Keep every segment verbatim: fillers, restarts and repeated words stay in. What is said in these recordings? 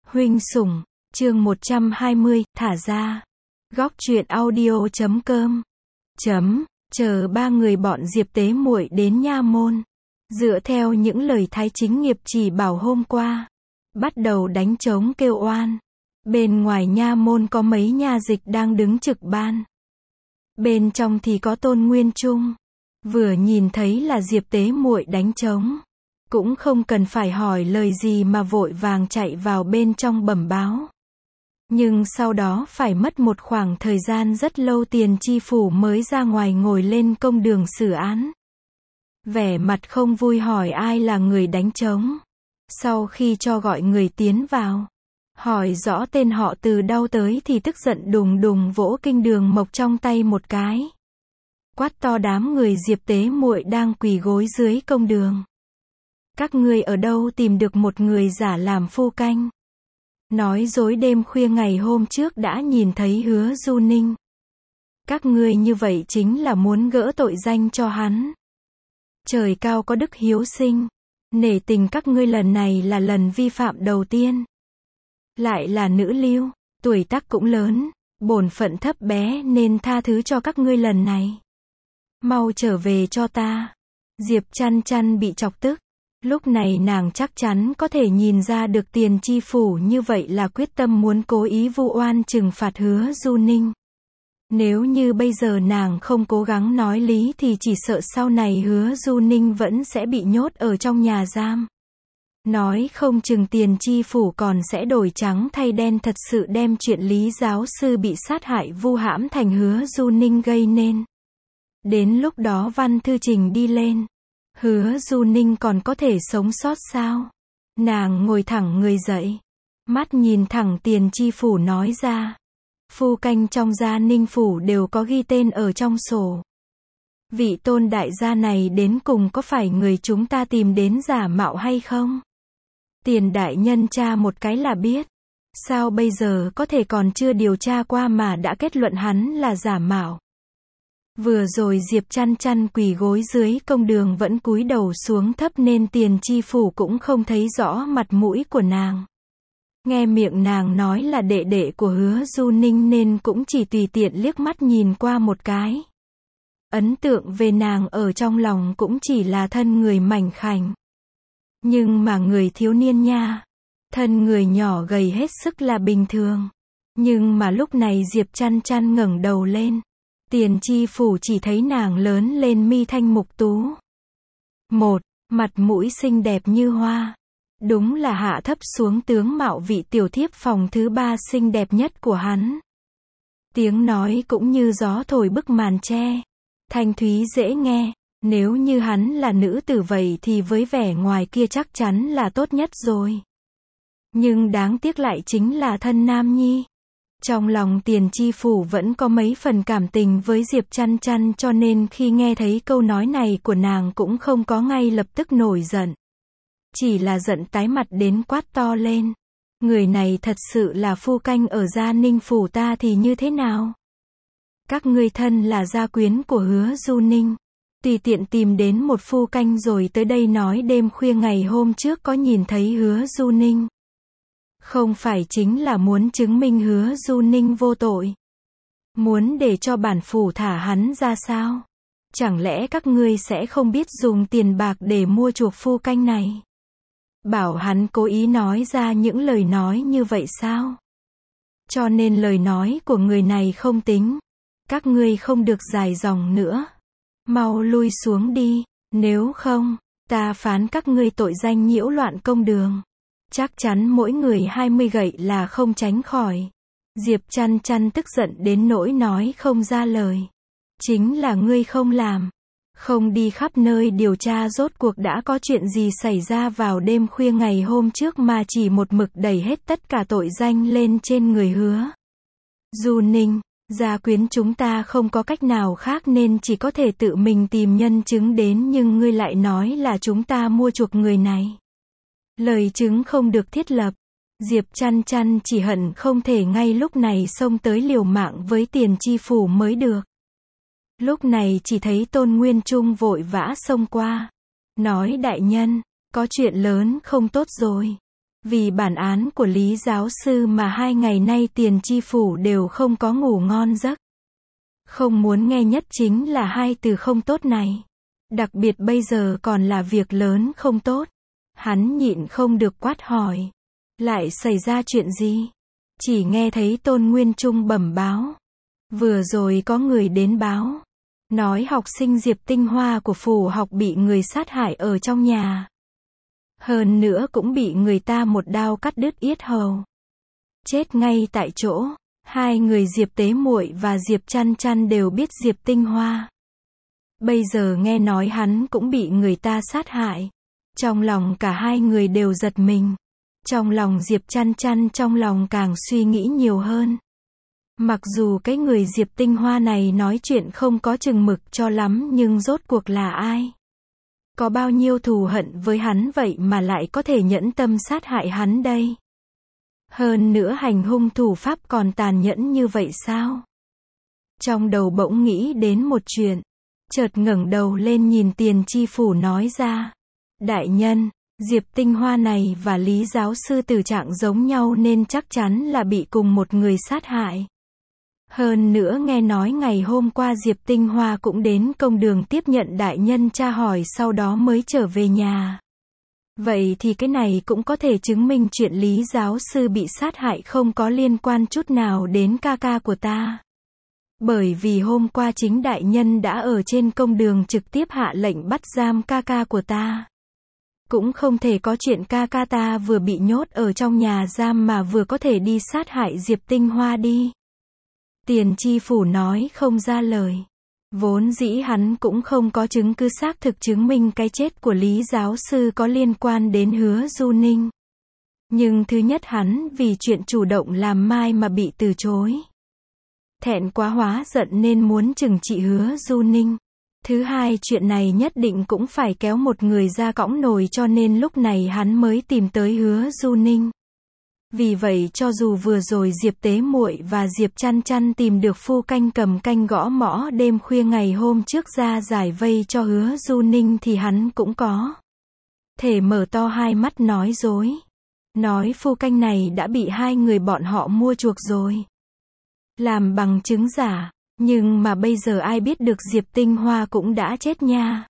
Huynh sủng, chương một trăm hai mươi, thả ra. Góc truyện audio chấm com. Chấm, chờ ba người bọn Diệp Tế Muội đến nha môn. Dựa theo những lời Thái Chính Nghiệp chỉ bảo hôm qua, bắt đầu đánh trống kêu oan. Bên ngoài nha môn có mấy nha dịch đang đứng trực ban. Bên trong thì có Tôn Nguyên Trung. Vừa nhìn thấy là Diệp Tế Muội đánh trống, cũng không cần phải hỏi lời gì mà vội vàng chạy vào bên trong bẩm báo. Nhưng sau đó phải mất một khoảng thời gian rất lâu Tiền Tri Phủ mới ra ngoài ngồi lên công đường xử án. Vẻ mặt không vui hỏi ai là người đánh trống. Sau khi cho gọi người tiến vào, hỏi rõ tên họ từ đâu tới thì tức giận đùng đùng vỗ kinh đường mộc trong tay một cái. Quát to đám người Diệp Tế Muội đang quỳ gối dưới công đường. Các ngươi ở đâu tìm được một người giả làm phu canh? Nói dối đêm khuya ngày hôm trước đã nhìn thấy Hứa Du Ninh. Các ngươi như vậy chính là muốn gỡ tội danh cho hắn. Trời cao có đức hiếu sinh. Nể tình các ngươi lần này là lần vi phạm đầu tiên. Lại là nữ lưu, tuổi tác cũng lớn, bổn phận thấp bé nên tha thứ cho các ngươi lần này. Mau trở về cho ta. Diệp Chăn Chăn bị chọc tức. Lúc này nàng chắc chắn có thể nhìn ra được Tiền Tri Phủ như vậy là quyết tâm muốn cố ý vu oan trừng phạt Hứa Du Ninh. Nếu như bây giờ nàng không cố gắng nói lý thì chỉ sợ sau này Hứa Du Ninh vẫn sẽ bị nhốt ở trong nhà giam. Nói không chừng Tiền Tri Phủ còn sẽ đổi trắng thay đen thật sự đem chuyện Lý giáo sư bị sát hại vu hãm thành Hứa Du Ninh gây nên. Đến lúc đó văn thư trình đi lên, Hứa Du Ninh còn có thể sống sót sao? Nàng ngồi thẳng người dậy, mắt nhìn thẳng Tiền Tri Phủ nói ra. Phu canh trong gia Ninh Phủ đều có ghi tên ở trong sổ. Vị Tôn đại gia này đến cùng có phải người chúng ta tìm đến giả mạo hay không? Tiền đại nhân tra một cái là biết. Sao bây giờ có thể còn chưa điều tra qua mà đã kết luận hắn là giả mạo? Vừa rồi Diệp Chăn Chăn quỳ gối dưới công đường vẫn cúi đầu xuống thấp nên Tiền Tri Phủ cũng không thấy rõ mặt mũi của nàng. Nghe miệng nàng nói là đệ đệ của Hứa Du Ninh nên cũng chỉ tùy tiện liếc mắt nhìn qua một cái. Ấn tượng về nàng ở trong lòng cũng chỉ là thân người mảnh khảnh. Nhưng mà người thiếu niên nha, thân người nhỏ gầy hết sức là bình thường. Nhưng mà lúc này Diệp Chăn Chăn ngẩng đầu lên, Tiền Tri Phủ chỉ thấy nàng lớn lên mi thanh mục tú. Một, mặt mũi xinh đẹp như hoa. Đúng là hạ thấp xuống tướng mạo vị tiểu thiếp phòng thứ ba xinh đẹp nhất của hắn. Tiếng nói cũng như gió thổi bức màn tre. Thanh thúy dễ nghe. Nếu như hắn là nữ tử vậy thì với vẻ ngoài kia chắc chắn là tốt nhất rồi. Nhưng đáng tiếc lại chính là thân nam nhi. Trong lòng Tiền Tri Phủ vẫn có mấy phần cảm tình với Diệp Chăn Chăn cho nên khi nghe thấy câu nói này của nàng cũng không có ngay lập tức nổi giận. Chỉ là giận tái mặt đến quát to lên. Người này thật sự là phu canh ở gia Ninh Phủ ta thì như thế nào? Các ngươi thân là gia quyến của Hứa Du Ninh. Tùy tiện tìm đến một phu canh rồi tới đây nói đêm khuya ngày hôm trước có nhìn thấy Hứa Du Ninh. Không phải chính là muốn chứng minh Hứa Du Ninh vô tội. Muốn để cho bản phủ thả hắn ra sao? Chẳng lẽ các ngươi sẽ không biết dùng tiền bạc để mua chuộc phu canh này? Bảo hắn cố ý nói ra những lời nói như vậy sao? Cho nên lời nói của người này không tính. Các ngươi không được dài dòng nữa. Mau lui xuống đi, nếu không, ta phán các ngươi tội danh nhiễu loạn công đường. Chắc chắn mỗi người hai mươi gậy là không tránh khỏi. Diệp Chăn Chăn tức giận đến nỗi nói không ra lời. Chính là ngươi không làm. Không đi khắp nơi điều tra rốt cuộc đã có chuyện gì xảy ra vào đêm khuya ngày hôm trước mà chỉ một mực đẩy hết tất cả tội danh lên trên người Hứa Du Ninh. Gia quyến chúng ta không có cách nào khác nên chỉ có thể tự mình tìm nhân chứng đến nhưng ngươi lại nói là chúng ta mua chuộc người này. Lời chứng không được thiết lập. Diệp Chăn Chăn chỉ hận không thể ngay lúc này xông tới liều mạng với Tiền Tri Phủ mới được. Lúc này chỉ thấy Tôn Nguyên Trung vội vã xông qua. Nói đại nhân, có chuyện lớn không tốt rồi. Vì bản án của Lý giáo sư mà hai ngày nay Tiền Chi Phủ đều không có ngủ ngon giấc. Không muốn nghe nhất chính là hai từ không tốt này. Đặc biệt bây giờ còn là việc lớn không tốt. Hắn nhịn không được quát hỏi. Lại xảy ra chuyện gì? Chỉ nghe thấy Tôn Nguyên Trung bẩm báo. Vừa rồi có người đến báo. Nói học sinh Diệp Tinh Hoa của phủ học bị người sát hại ở trong nhà. Hơn nữa cũng bị người ta một đao cắt đứt yết hầu. Chết ngay tại chỗ. Hai người Diệp Tế Muội và Diệp Chăn Chăn đều biết Diệp Tinh Hoa. Bây giờ nghe nói hắn cũng bị người ta sát hại. Trong lòng cả hai người đều giật mình. Trong lòng Diệp Chăn Chăn trong lòng càng suy nghĩ nhiều hơn. Mặc dù cái người Diệp Tinh Hoa này nói chuyện không có chừng mực cho lắm nhưng rốt cuộc là ai? Có bao nhiêu thù hận với hắn vậy mà lại có thể nhẫn tâm sát hại hắn đây? Hơn nữa hành hung thủ pháp còn tàn nhẫn như vậy sao? Trong đầu bỗng nghĩ đến một chuyện. Chợt ngẩng đầu lên nhìn Tiền Chi Phủ nói ra. Đại nhân, Diệp Tinh Hoa này và Lý giáo sư tử trạng giống nhau nên chắc chắn là bị cùng một người sát hại. Hơn nữa nghe nói ngày hôm qua Diệp Tinh Hoa cũng đến công đường tiếp nhận đại nhân tra hỏi sau đó mới trở về nhà. Vậy thì cái này cũng có thể chứng minh chuyện Lý giáo sư bị sát hại không có liên quan chút nào đến ca ca của ta. Bởi vì hôm qua chính đại nhân đã ở trên công đường trực tiếp hạ lệnh bắt giam ca ca của ta. Cũng không thể có chuyện ca ca ta vừa bị nhốt ở trong nhà giam mà vừa có thể đi sát hại Diệp Tinh Hoa đi. Tiền Chi Phủ nói không ra lời. Vốn dĩ hắn cũng không có chứng cứ xác thực chứng minh cái chết của Lý giáo sư có liên quan đến Hứa Du Ninh. Nhưng thứ nhất hắn vì chuyện chủ động làm mai mà bị từ chối. Thẹn quá hóa giận nên muốn trừng trị Hứa Du Ninh. Thứ hai chuyện này nhất định cũng phải kéo một người ra cõng nồi cho nên lúc này hắn mới tìm tới Hứa Du Ninh. Vì vậy cho dù vừa rồi Diệp Tế Muội và Diệp Chăn Chăn tìm được phu canh cầm canh gõ mõ đêm khuya ngày hôm trước ra giải vây cho Hứa Du Ninh thì hắn cũng có thể mở to hai mắt nói dối. Nói phu canh này đã bị hai người bọn họ mua chuộc rồi. Làm bằng chứng giả. Nhưng mà bây giờ ai biết được Diệp Tinh Hoa cũng đã chết nha.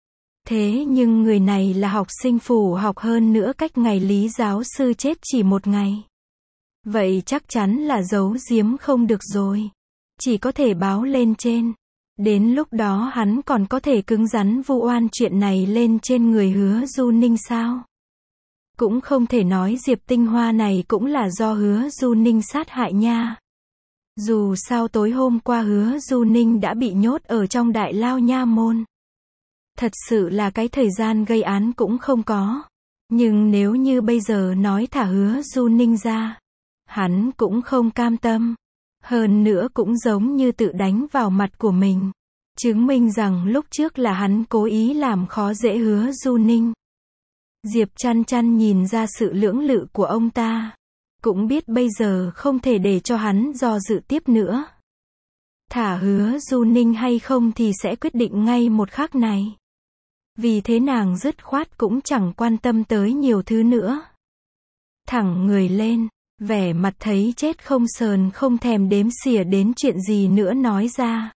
Thế nhưng người này là học sinh phủ học hơn nữa cách ngày Lý giáo sư chết chỉ một ngày. Vậy chắc chắn là giấu giếm không được rồi. Chỉ có thể báo lên trên. Đến lúc đó hắn còn có thể cứng rắn vu oan chuyện này lên trên người Hứa Du Ninh sao? Cũng không thể nói Diệp Tinh Hoa này cũng là do Hứa Du Ninh sát hại nha. Dù sao tối hôm qua Hứa Du Ninh đã bị nhốt ở trong đại lao nha môn. Thật sự là cái thời gian gây án cũng không có. Nhưng nếu như bây giờ nói thả Hứa Du Ninh ra, hắn cũng không cam tâm. Hơn nữa cũng giống như tự đánh vào mặt của mình. Chứng minh rằng lúc trước là hắn cố ý làm khó dễ Hứa Du Ninh. Diệp Chăn Chăn nhìn ra sự lưỡng lự của ông ta. Cũng biết bây giờ không thể để cho hắn do dự tiếp nữa. Thả Hứa Du Ninh hay không thì sẽ quyết định ngay một khắc này. Vì thế nàng dứt khoát cũng chẳng quan tâm tới nhiều thứ nữa. Thẳng người lên, vẻ mặt thấy chết không sờn không thèm đếm xỉa đến chuyện gì nữa nói ra.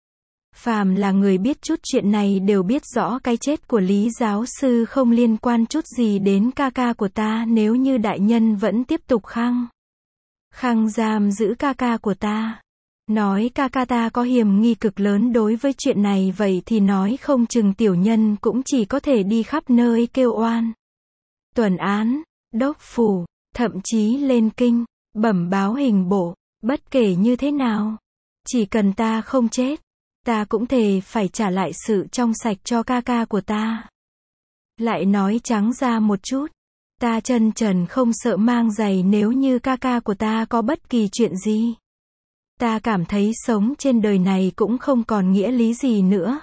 Phàm là người biết chút chuyện này đều biết rõ cái chết của Lý giáo sư không liên quan chút gì đến ca ca của ta nếu như đại nhân vẫn tiếp tục khăng. Khăng giam giữ ca ca của ta. Nói ca ca ta có hiểm nghi cực lớn đối với chuyện này vậy thì nói không chừng tiểu nhân cũng chỉ có thể đi khắp nơi kêu oan. Tuần án, đốc phủ, thậm chí lên kinh, bẩm báo hình bộ, bất kể như thế nào. Chỉ cần ta không chết. Ta cũng thề phải trả lại sự trong sạch cho ca ca của ta. Lại nói trắng ra một chút. Ta chân trần không sợ mang giày nếu như ca ca của ta có bất kỳ chuyện gì. Ta cảm thấy sống trên đời này cũng không còn nghĩa lý gì nữa.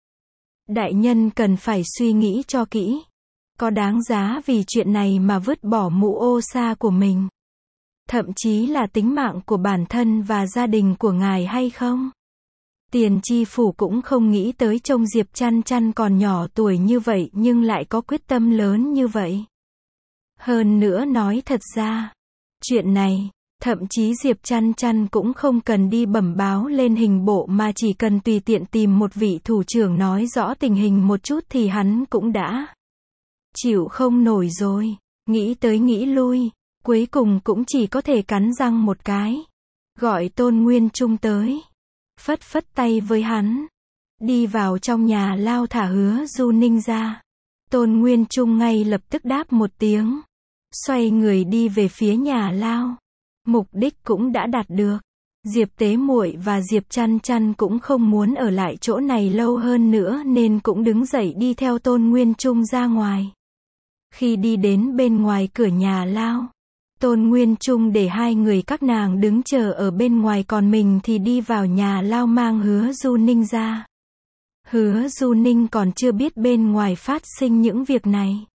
Đại nhân cần phải suy nghĩ cho kỹ. Có đáng giá vì chuyện này mà vứt bỏ mũ ô sa của mình. Thậm chí là tính mạng của bản thân và gia đình của ngài hay không? Tiền Chi Phủ cũng không nghĩ tới trông Diệp Chăn Chăn còn nhỏ tuổi như vậy nhưng lại có quyết tâm lớn như vậy. Hơn nữa nói thật ra, chuyện này, thậm chí Diệp Chăn Chăn cũng không cần đi bẩm báo lên hình bộ mà chỉ cần tùy tiện tìm một vị thủ trưởng nói rõ tình hình một chút thì hắn cũng đã chịu không nổi rồi. Nghĩ tới nghĩ lui, cuối cùng cũng chỉ có thể cắn răng một cái. Gọi Tôn Nguyên Trung tới. Phất phất tay với hắn. Đi vào trong nhà lao thả Hứa Du Ninh ra. Tôn Nguyên Trung ngay lập tức đáp một tiếng. Xoay người đi về phía nhà lao. Mục đích cũng đã đạt được. Diệp Tế Muội và Diệp Chăn Chăn cũng không muốn ở lại chỗ này lâu hơn nữa nên cũng đứng dậy đi theo Tôn Nguyên Trung ra ngoài. Khi đi đến bên ngoài cửa nhà lao, Tôn Nguyên Trung để hai người các nàng đứng chờ ở bên ngoài còn mình thì đi vào nhà lao mang Hứa Du Ninh ra. Hứa Du Ninh còn chưa biết bên ngoài phát sinh những việc này.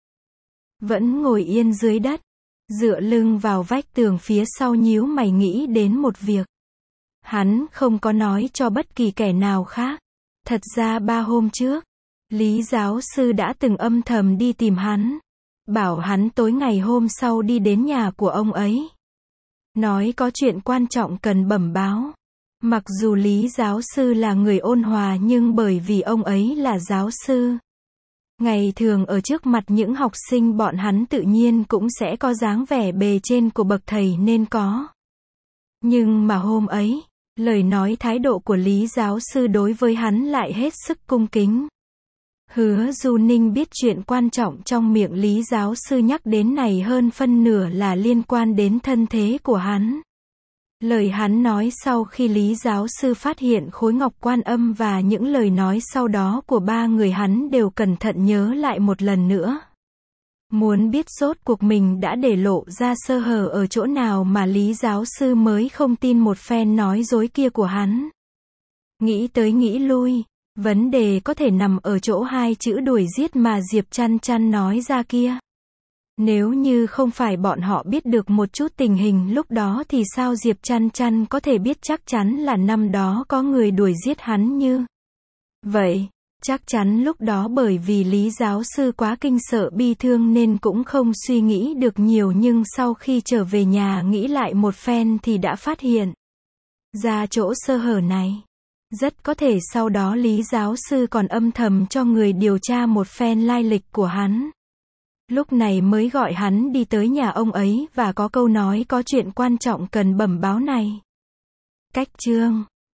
Vẫn ngồi yên dưới đất, dựa lưng vào vách tường phía sau nhíu mày nghĩ đến một việc. Hắn không có nói cho bất kỳ kẻ nào khác. Thật ra ba hôm trước, Lý giáo sư đã từng âm thầm đi tìm hắn. Bảo hắn tối ngày hôm sau đi đến nhà của ông ấy. Nói có chuyện quan trọng cần bẩm báo. Mặc dù Lý giáo sư là người ôn hòa nhưng bởi vì ông ấy là giáo sư. Ngày thường ở trước mặt những học sinh bọn hắn tự nhiên cũng sẽ có dáng vẻ bề trên của bậc thầy nên có. Nhưng mà hôm ấy, lời nói thái độ của Lý giáo sư đối với hắn lại hết sức cung kính. Hứa Du Ninh biết chuyện quan trọng trong miệng Lý giáo sư nhắc đến này hơn phân nửa là liên quan đến thân thế của hắn. Lời hắn nói sau khi Lý giáo sư phát hiện khối ngọc Quan Âm và những lời nói sau đó của ba người hắn đều cẩn thận nhớ lại một lần nữa. Muốn biết rốt cuộc mình đã để lộ ra sơ hở ở chỗ nào mà Lý giáo sư mới không tin một phen nói dối kia của hắn. Nghĩ tới nghĩ lui, vấn đề có thể nằm ở chỗ hai chữ đuổi giết mà Diệp Chăn Chăn nói ra kia. Nếu như không phải bọn họ biết được một chút tình hình lúc đó thì sao Diệp Chăn Chăn có thể biết chắc chắn là năm đó có người đuổi giết hắn như vậy. Chắc chắn lúc đó bởi vì Lý giáo sư quá kinh sợ bi thương nên cũng không suy nghĩ được nhiều nhưng sau khi trở về nhà nghĩ lại một phen thì đã phát hiện ra chỗ sơ hở này. Rất có thể sau đó Lý giáo sư còn âm thầm cho người điều tra một phen lai lịch của hắn. Lúc này mới gọi hắn đi tới nhà ông ấy và có câu nói có chuyện quan trọng cần bẩm báo này. Cách chương